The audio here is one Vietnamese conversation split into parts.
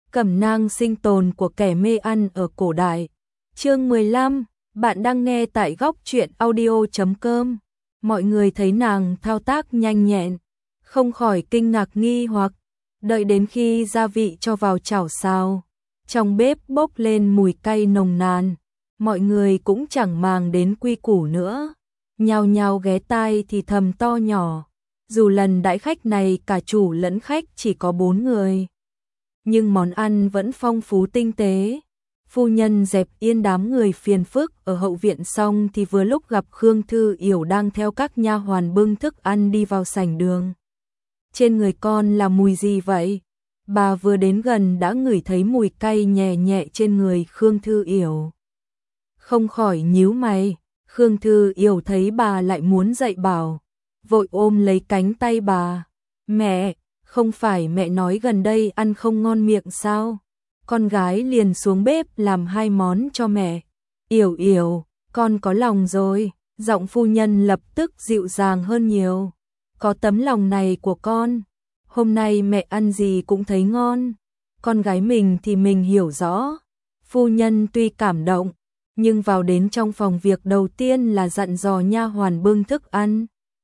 Cẩm nang sinh tồn của kẻ mê ăn ở cổ đại. Chương 15, bạn đang nghe tại góc truyện audio.com. Mọi người thấy nàng thao tác nhanh nhẹn, không khỏi kinh ngạc nghi hoặc, đợi đến khi gia vị cho vào chảo xào, trong bếp bốc lên mùi cay nồng nàn, mọi người cũng chẳng màng đến quy củ nữa, nhao nhao ghé tai thì thầm to nhỏ. Dù lần đãi khách này cả chủ lẫn khách chỉ có 4 người, nhưng món ăn vẫn phong phú tinh tế. Phu nhân dẹp yên đám người phiền phức ở hậu viện xong thì vừa lúc gặp Khương Thư Yểu đang theo các nha hoàn bưng thức ăn đi vào sảnh đường. Trên người con là mùi gì vậy? Bà vừa đến gần đã ngửi thấy mùi cay nhẹ nhẹ trên người Khương Thư Yểu. Không khỏi nhíu mày, Khương Thư Yểu thấy bà lại muốn dạy bảo, vội ôm lấy cánh tay bà. Mẹ, không phải mẹ nói gần đây ăn không ngon miệng sao? Con gái liền xuống bếp làm 2 món cho mẹ. Yểu Yểu, con có lòng rồi. Giọng phu nhân lập tức dịu dàng hơn nhiều. Có tấm lòng này của con, hôm nay mẹ ăn gì cũng thấy ngon. Con gái mình thì mình hiểu rõ. Phu nhân tuy cảm động, nhưng vào đến trong phòng việc đầu tiên là dặn dò nha hoàn bưng thức ăn,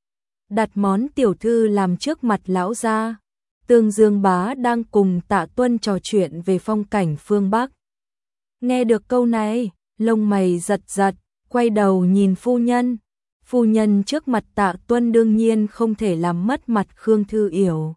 đặt món tiểu thư làm trước mặt lão gia. Tương Dương bá đang cùng Tạ Tuân trò chuyện về phong cảnh phương Bắc. Nghe được câu này, lông mày giật giật, quay đầu nhìn phu nhân. Phu nhân trước mặt Tạ Tuân đương nhiên không thể làm mất mặt Khương Thư Yểu.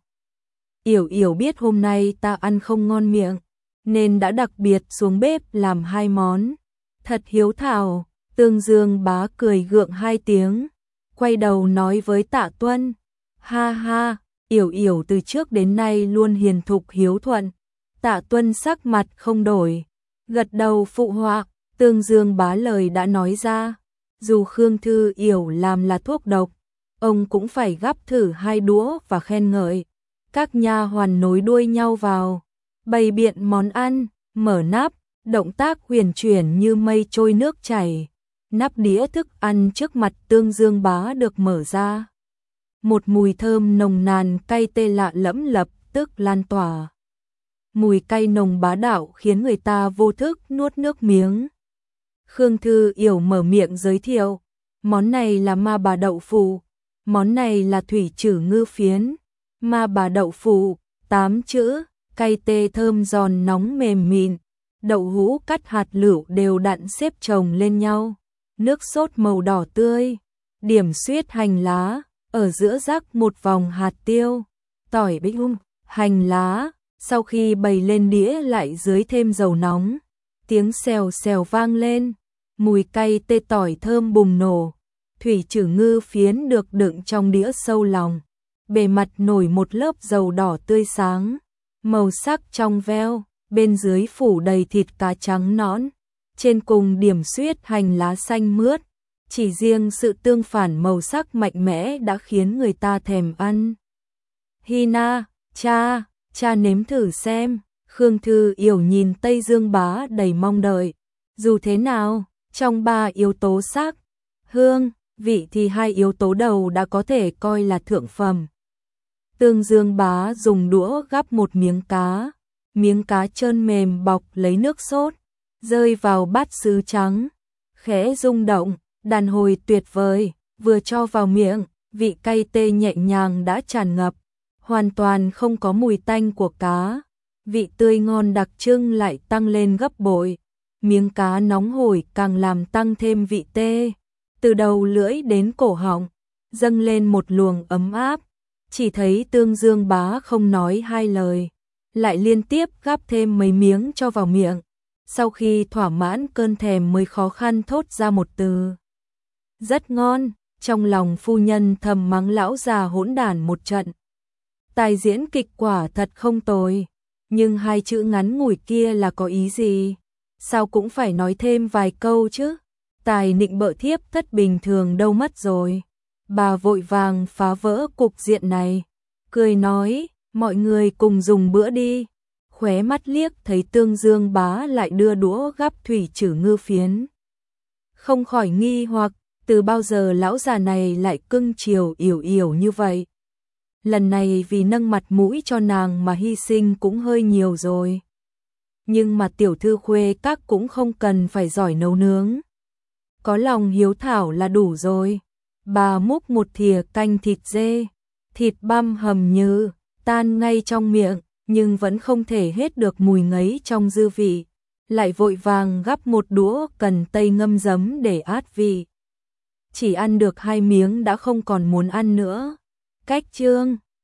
Yểu Yểu biết hôm nay ta ăn không ngon miệng, nên đã đặc biệt xuống bếp làm 2 món. Thật hiếu thảo. Tương Dương bá cười gượng 2 tiếng, quay đầu nói với Tạ Tuân. Ha ha, Yểu Yểu từ trước đến nay luôn hiền thục hiếu thuận. Tạ Tuân sắc mặt không đổi, gật đầu phụ họa. Tương Dương bá lời đã nói ra, dù Khương Thư Yểu làm là thuốc độc, ông cũng phải gắp thử 2 đũa và khen ngợi. Các nha hoàn nối đuôi nhau vào, bày biện món ăn, mở nắp, động tác huyền chuyển như mây trôi nước chảy. Nắp đĩa thức ăn trước mặt Tương Dương bá được mở ra. Một mùi thơm nồng nàn cay tê lạ lẫm lập tức lan tỏa. Mùi cay nồng bá đạo khiến người ta vô thức nuốt nước miếng. Khương Thư Yểu mở miệng giới thiệu, món này là ma bà đậu phụ, món này là thủy trử ngư phiến. Ma bà đậu phụ, 8 chữ, cay tê thơm giòn nóng mềm mịn, đậu hũ cắt hạt lựu đều đặn xếp chồng lên nhau, nước sốt màu đỏ tươi, điểm xuyết hành lá, ở giữa rắc một vòng hạt tiêu, tỏi bích hành lá, sau khi bày lên đĩa lại dưới thêm dầu nóng, tiếng xèo xèo vang lên, mùi cay tê tỏi thơm bùng nổ. Thủy trử ngư phiến được đựng trong đĩa sâu lòng, bề mặt nổi một lớp dầu đỏ tươi sáng, màu sắc trong veo, bên dưới phủ đầy thịt cá trắng nõn, trên cùng điểm xuyết hành lá xanh mướt. Chỉ riêng sự tương phản màu sắc mạnh mẽ đã khiến người ta thèm ăn. Hina, cha nếm thử xem. Khương Thư Yểu nhìn Tây Dương bá đầy mong đợi. Dù thế nào, trong 3 yếu tố sắc, hương, vị thì 2 yếu tố đầu đã có thể coi là thượng phẩm. Tương Dương bá dùng đũa gắp một miếng cá trơn mềm bọc lấy nước sốt, rơi vào bát sứ trắng, khẽ rung động. Đàn hồi tuyệt vời, vừa cho vào miệng, vị cay tê nhẹ nhàng đã tràn ngập, hoàn toàn không có mùi tanh của cá. Vị tươi ngon đặc trưng lại tăng lên gấp bội. Miếng cá nóng hổi càng làm tăng thêm vị tê. Từ đầu lưỡi đến cổ họng, dâng lên một luồng ấm áp. Chỉ thấy Tương Dương bá không nói 2 lời, lại liên tiếp gắp thêm mấy miếng cho vào miệng. Sau khi thỏa mãn cơn thèm mới khó khăn thốt ra một từ. Rất ngon. Trong lòng phu nhân thầm mắng lão già hỗn đản một trận. Tài diễn kịch quả thật không tồi, nhưng 2 chữ ngắn ngủi kia là có ý gì? Sao cũng phải nói thêm vài câu chứ? Tài nịnh bợ thiếp thất bình thường đâu mất rồi. Bà vội vàng phá vỡ cục diện này, cười nói, mọi người cùng dùng bữa đi. Khóe mắt liếc thấy Tương Dương bá lại đưa đũa gắp thủy trử ngư phiến, không khỏi nghi hoặc, từ bao giờ lão già này lại cưng chiều Yểu Yểu như vậy. Lần này vì nâng mặt mũi cho nàng mà hy sinh cũng hơi nhiều rồi. nhưng mà tiểu thư khuê các cũng không cần phải giỏi nấu nướng. Có lòng hiếu thảo là đủ rồi. Bà múc một thìa canh thịt dê, thịt băm hầm như tan ngay trong miệng, nhưng vẫn không thể hết được mùi ngấy trong dư vị, lại vội vàng gắp một đũa cần tây ngâm giấm để át vị. Chỉ ăn được 2 miếng đã không còn muốn ăn nữa. Cách chương